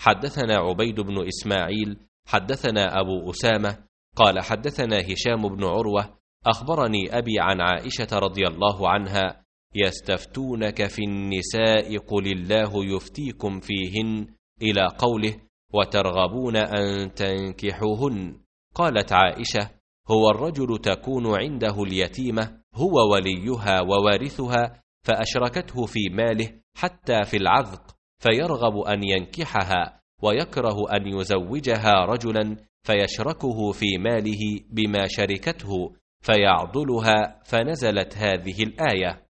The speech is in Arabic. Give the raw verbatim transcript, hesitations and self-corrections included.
حدثنا عبيد بن إسماعيل حدثنا أبو أسامة قال حدثنا هشام بن عروة أخبرني أبي عن عائشة رضي الله عنها: يستفتونك في النساء قل الله يفتيكم فيهن إلى قوله: وترغبون أن تنكحوهن. قالت عائشة: هو الرجل تكون عنده اليتيمة هو وليها ووارثها فأشركته في ماله حتى في العذق، فيرغب أن ينكحها ويكره أن يزوجها رجلا فيشركه في ماله بما شركته فيعضلها، فنزلت هذه الآية: